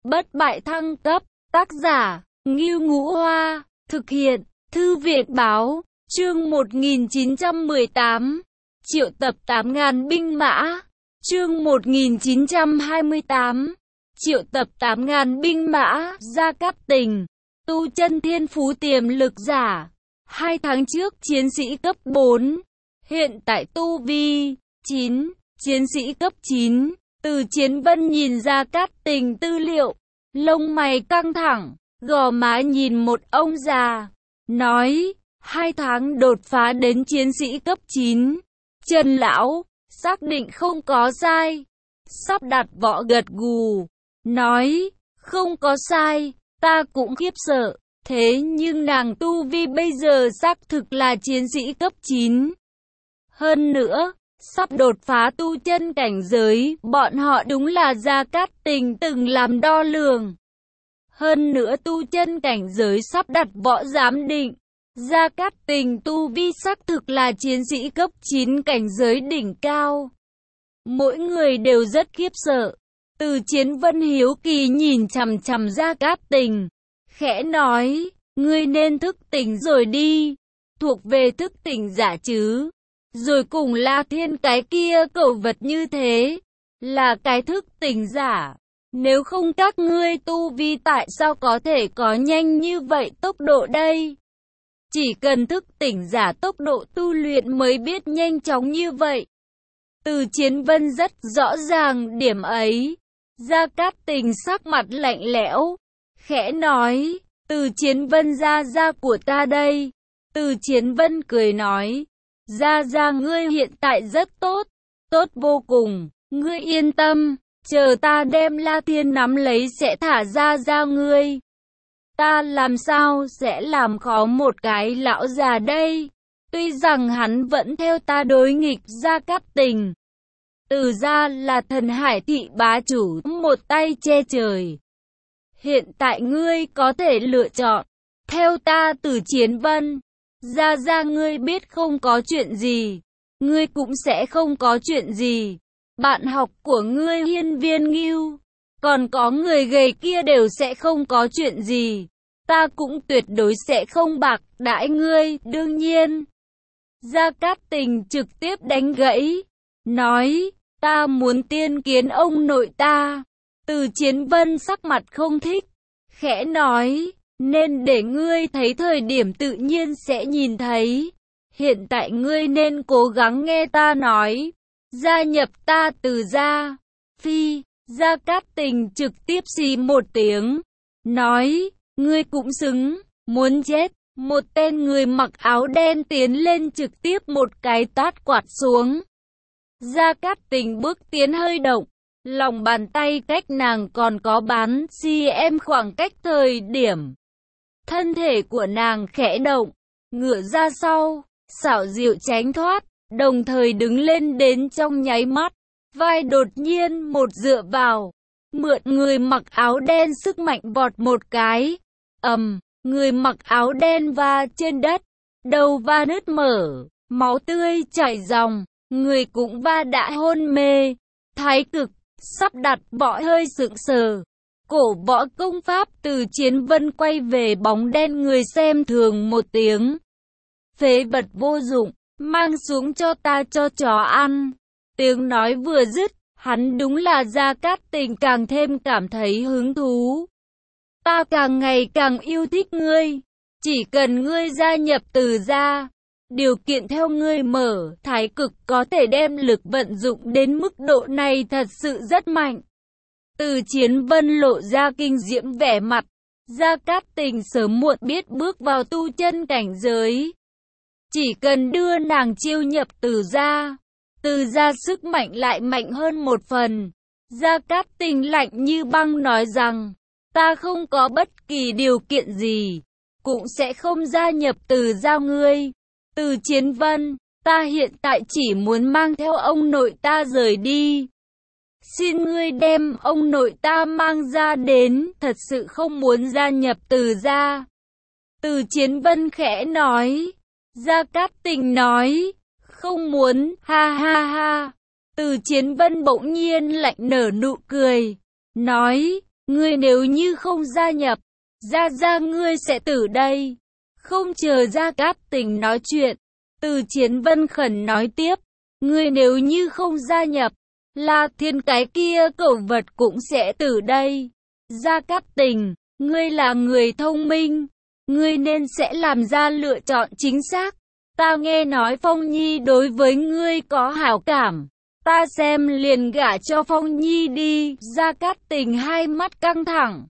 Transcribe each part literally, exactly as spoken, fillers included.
bất bại thăng cấp, tác giả, Ngưu Ngũ Hoa, thực hiện, Thư viện Báo, chương một nghìn chín trăm mười tám, triệu tập tám ngàn binh mã, chương một nghìn chín trăm hai mươi tám, triệu tập tám ngàn binh mã, Gia Cát Tình, tu chân thiên phú tiềm lực giả, hai tháng trước chiến sĩ cấp bốn, hiện tại tu vi, chín, chiến sĩ cấp chín. Từ Chiến Vân nhìn Gia Cát Tình tư liệu, lông mày căng thẳng, gò má nhìn một ông già, nói, hai tháng đột phá đến chiến sĩ cấp chín. Trần lão, xác định không có sai. Sắp đặt võ gật gù, nói, không có sai, ta cũng khiếp sợ, thế nhưng nàng tu vi bây giờ xác thực là chiến sĩ cấp chín. Hơn nữa, sắp đột phá tu chân cảnh giới, bọn họ đúng là Gia Cát Tình từng làm đo lường. Hơn nữa tu chân cảnh giới sắp đặt võ giám định, Gia Cát Tình tu vi xác thực là chiến sĩ cấp chín cảnh giới đỉnh cao. Mỗi người đều rất khiếp sợ. Từ Chiến Vân hiếu kỳ nhìn chằm chằm Gia Cát Tình, khẽ nói, ngươi nên thức tỉnh rồi đi, thuộc về thức tỉnh giả chứ. Rồi cùng La Thiên cái kia cẩu vật như thế, là cái thức tỉnh giả. Nếu không các ngươi tu vi tại sao có thể có nhanh như vậy tốc độ đây? Chỉ cần thức tỉnh giả tốc độ tu luyện mới biết nhanh chóng như vậy. Từ Chiến Vân rất rõ ràng điểm ấy. Gia Cát Tình sắc mặt lạnh lẽo, khẽ nói, Từ Chiến Vân gia gia của ta đây. Từ Chiến Vân cười nói, gia gia ngươi hiện tại rất tốt, tốt vô cùng, ngươi yên tâm, chờ ta đem La Thiên nắm lấy sẽ thả gia gia ngươi. Ta làm sao sẽ làm khó một cái lão già đây? Tuy rằng hắn vẫn theo ta đối nghịch. Gia Cát Tình, Từ gia là thần hải thị bá chủ, một tay che trời. Hiện tại ngươi có thể lựa chọn, theo ta. Từ Chiến Vân, gia gia ngươi biết không có chuyện gì, ngươi cũng sẽ không có chuyện gì. Bạn học của ngươi Hiên Viên Ngưu, còn có người gầy kia đều sẽ không có chuyện gì. Ta cũng tuyệt đối sẽ không bạc đãi ngươi, đương nhiên. Gia Cát Tình trực tiếp đánh gãy, nói, ta muốn tiên kiến ông nội ta. Từ Chiến Vân sắc mặt không thích, khẽ nói, nên để ngươi thấy thời điểm tự nhiên sẽ nhìn thấy. Hiện tại ngươi nên cố gắng nghe ta nói, gia nhập ta Từ gia. Phi, Gia Cát Tình trực tiếp xì một tiếng, nói, ngươi cũng xứng, muốn chết. Một tên người mặc áo đen tiến lên trực tiếp một cái tát quạt xuống. Gia Cát Tình bước tiến hơi động, lòng bàn tay cách nàng còn có bán cm khoảng cách thời điểm. Thân thể của nàng khẽ động, ngửa ra sau, xảo diệu tránh thoát, đồng thời đứng lên đến trong nháy mắt. Vai đột nhiên một dựa vào, mượn người mặc áo đen sức mạnh vọt một cái. Ầm, người mặc áo đen va trên đất, đầu va nứt mở, máu tươi chảy ròng, người cũng va đã hôn mê. Thái cực, sắp đặt võ hơi sững sờ. Cổ võ công pháp. Từ Chiến Vân quay về bóng đen người xem thường một tiếng. Phế vật vô dụng, mang xuống cho ta cho chó ăn. Tiếng nói vừa dứt, hắn đúng là Gia Cát Tình càng thêm cảm thấy hứng thú. Ta càng ngày càng yêu thích ngươi, chỉ cần ngươi gia nhập Từ gia, điều kiện theo ngươi mở. Thái cực có thể đem lực vận dụng đến mức độ này thật sự rất mạnh. Từ Chiến Vân lộ ra kinh diễm vẻ mặt. Gia Cát Tình sớm muộn biết bước vào tu chân cảnh giới, chỉ cần đưa nàng chiêu nhập Từ gia, Từ gia sức mạnh lại mạnh hơn một phần. Gia Cát Tình lạnh như băng nói rằng, ta không có bất kỳ điều kiện gì, cũng sẽ không gia nhập Từ gia ngươi. Từ Chiến Vân, ta hiện tại chỉ muốn mang theo ông nội ta rời đi. Xin ngươi đem ông nội ta mang ra đến, thật sự không muốn gia nhập Từ gia. Từ Chiến Vân khẽ nói. Gia Cát Tình nói, không muốn, ha ha ha. Từ Chiến Vân bỗng nhiên lạnh nở nụ cười, nói, ngươi nếu như không gia nhập, Gia Gia ngươi sẽ tử đây. Không chờ Gia Cát Tình nói chuyện, Từ Chiến Vân khẩn nói tiếp, ngươi nếu như không gia nhập, La Thiên cái kia cẩu vật cũng sẽ tử đây. Gia Cát Tình, ngươi là người thông minh, ngươi nên sẽ làm ra lựa chọn chính xác. Ta nghe nói Phong Nhi đối với ngươi có hảo cảm, ta xem liền gả cho Phong Nhi đi. Gia Cát Tình hai mắt căng thẳng,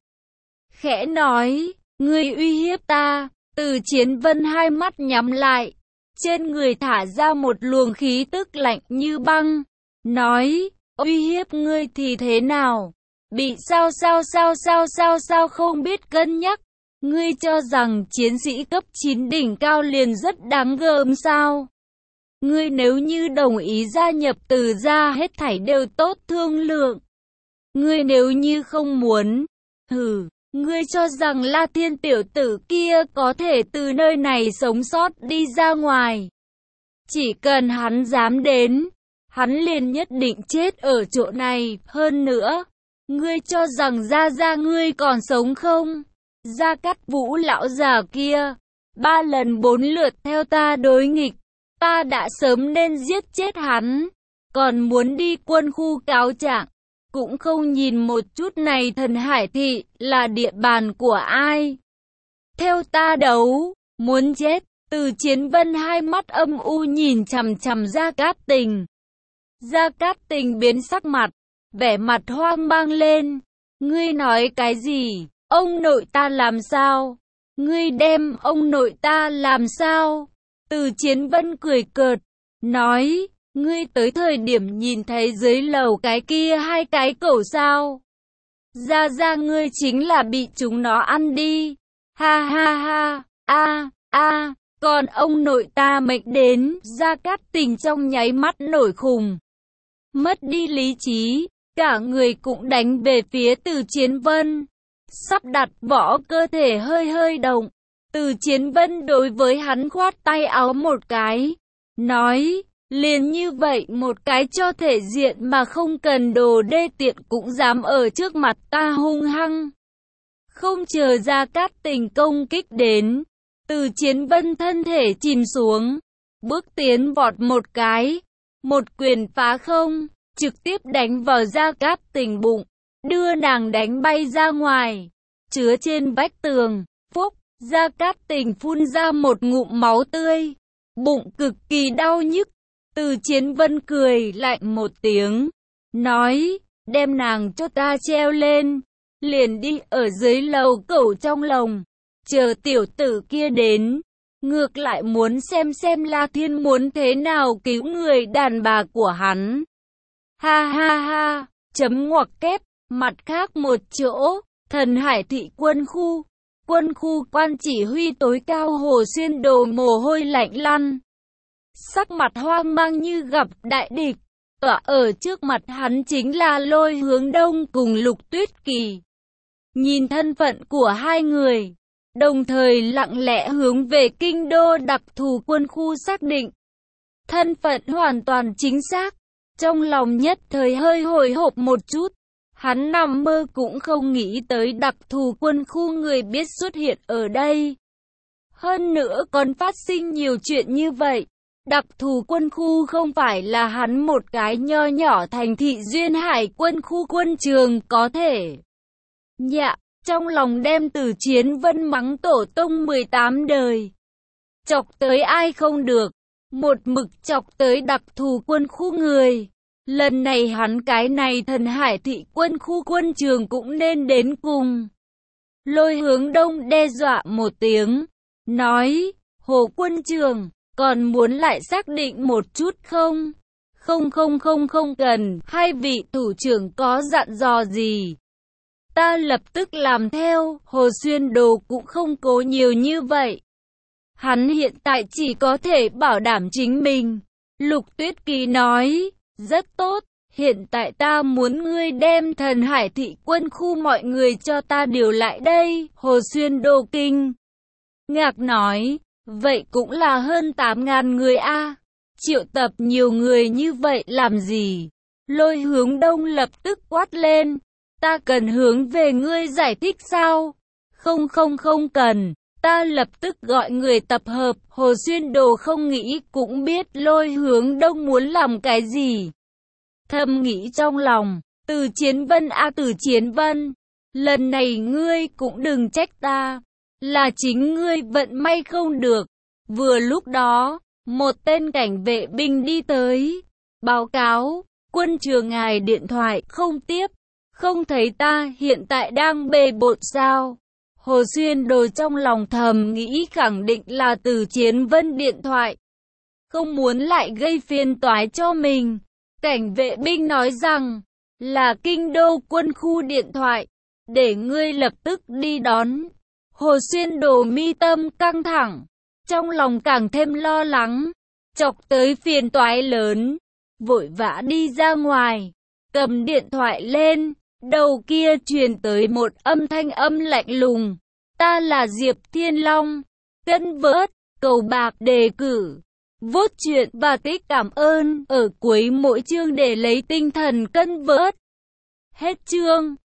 khẽ nói, ngươi uy hiếp ta. Từ Chiến Vân hai mắt nhắm lại, trên người thả ra một luồng khí tức lạnh như băng, nói, uy hiếp ngươi thì thế nào? Bị sao sao sao sao sao sao không biết cân nhắc? Ngươi cho rằng chiến sĩ cấp chín đỉnh cao liền rất đáng gờm sao? Ngươi nếu như đồng ý gia nhập Từ gia hết thảy đều tốt thương lượng. Ngươi nếu như không muốn, hừ, ngươi cho rằng La Thiên tiểu tử kia có thể từ nơi này sống sót đi ra ngoài. Chỉ cần hắn dám đến, hắn liền nhất định chết ở chỗ này. Hơn nữa, ngươi cho rằng Gia Gia ngươi còn sống không? Gia Cát Vũ lão già kia, ba lần bốn lượt theo ta đối nghịch, ta đã sớm nên giết chết hắn, còn muốn đi quân khu cáo trạng, cũng không nhìn một chút này Thần Hải thị là địa bàn của ai. Theo ta đấu, muốn chết. Từ Chiến Vân hai mắt âm u nhìn chằm chằm Gia Cát Tình. Gia Cát Tình biến sắc mặt, vẻ mặt hoang mang lên. Ngươi nói cái gì? Ông nội ta làm sao? Ngươi đem ông nội ta làm sao? Từ Chiến Vân cười cợt, nói, ngươi tới thời điểm nhìn thấy dưới lầu cái kia hai cái cẩu sao? Gia Gia ngươi chính là bị chúng nó ăn đi. Ha ha ha, a a. Còn ông nội ta mệnh đến. Gia Cát Tình trong nháy mắt nổi khùng, mất đi lý trí, cả người cũng đánh về phía Từ Chiến Vân, sắp đặt võ cơ thể hơi hơi động. Từ Chiến Vân đối với hắn khoát tay áo một cái, nói, liền như vậy một cái cho thể diện mà không cần đồ đê tiện cũng dám ở trước mặt ta hung hăng. Không chờ Gia Cát Tình công kích đến, Từ Chiến Vân thân thể chìm xuống, bước tiến vọt một cái, một quyền phá không, trực tiếp đánh vào Gia Cát Tình bụng, đưa nàng đánh bay ra ngoài, chứa trên vách tường. Phúc, Gia Cát Tình phun ra một ngụm máu tươi, bụng cực kỳ đau nhức. Từ Chiến Vân cười lạnh một tiếng, nói, đem nàng cho ta treo lên, liền đi ở dưới lầu cẩu trong lồng, chờ tiểu tử kia đến, ngược lại muốn xem xem La Thiên muốn thế nào cứu người đàn bà của hắn. Ha ha ha, chấm ngoặc kép. Mặt khác một chỗ, Thần Hải thị quân khu, quân khu quan chỉ huy tối cao Hồ Xuyên đổ mồ hôi lạnh lăn, sắc mặt hoang mang như gặp đại địch. Tọa ở trước mặt hắn chính là Lôi Hướng Đông cùng Lục Tuyết Kỳ. Nhìn thân phận của hai người, đồng thời lặng lẽ hướng về kinh đô đặc thù quân khu xác định. Thân phận hoàn toàn chính xác, trong lòng nhất thời hơi hồi hộp một chút. Hắn nằm mơ cũng không nghĩ tới đặc thù quân khu người biết xuất hiện ở đây. Hơn nữa còn phát sinh nhiều chuyện như vậy. Đặc thù quân khu không phải là hắn một cái nho nhỏ thành thị duyên hải quân khu quân trường có thể. Nhạ, trong lòng đem Từ Chiến Vân mắng tổ tông mười tám đời. Chọc tới ai không được, một mực chọc tới đặc thù quân khu người. Lần này hắn cái này Thần Hải thị quân khu quân trường cũng nên đến cùng. Lôi Hướng Đông đe dọa một tiếng, nói, Hồ quân trường, còn muốn lại xác định một chút không? Không không không không cần, hai vị thủ trưởng có dặn dò gì? Ta lập tức làm theo. Hồ Xuyên Đồ cũng không cố nhiều như vậy. Hắn hiện tại chỉ có thể bảo đảm chính mình. Lục Tuyết Kỳ nói, rất tốt, hiện tại ta muốn ngươi đem Thần Hải thị quân khu mọi người cho ta điều lại đây. Hồ Xuyên Đô kinh ngạc nói, vậy cũng là hơn tám ngàn người a, triệu tập nhiều người như vậy làm gì? Lôi Hướng Đông lập tức quát lên, Ta cần hướng về ngươi giải thích sao? Không không không cần. Ta lập tức gọi người tập hợp. Hồ Xuyên Đồ không nghĩ cũng biết Lôi Hướng Đông muốn làm cái gì. Thầm nghĩ trong lòng, Từ Chiến Vân a à, Từ Chiến Vân, lần này ngươi cũng đừng trách ta, là chính ngươi vận may không được. Vừa lúc đó, một tên cảnh vệ binh đi tới, báo cáo, quân trường ngài điện thoại không tiếp, không thấy ta, hiện tại đang bề bộn sao? Hồ Xuyên Đồ trong lòng thầm nghĩ khẳng định là Từ Chiến Vân điện thoại, không muốn lại gây phiền toái cho mình. Cảnh vệ binh nói rằng, là kinh đô quân khu điện thoại, để ngươi lập tức đi đón. Hồ Xuyên Đồ mi tâm căng thẳng, trong lòng càng thêm lo lắng, chọc tới phiền toái lớn, vội vã đi ra ngoài, cầm điện thoại lên, đầu kia truyền tới một âm thanh âm lạnh lùng, ta là Diệp Thiên Long, cân vớt, cầu bạc đề cử, vốt chuyện và tích cảm ơn ở cuối mỗi chương để lấy tinh thần cân vớt. Hết chương.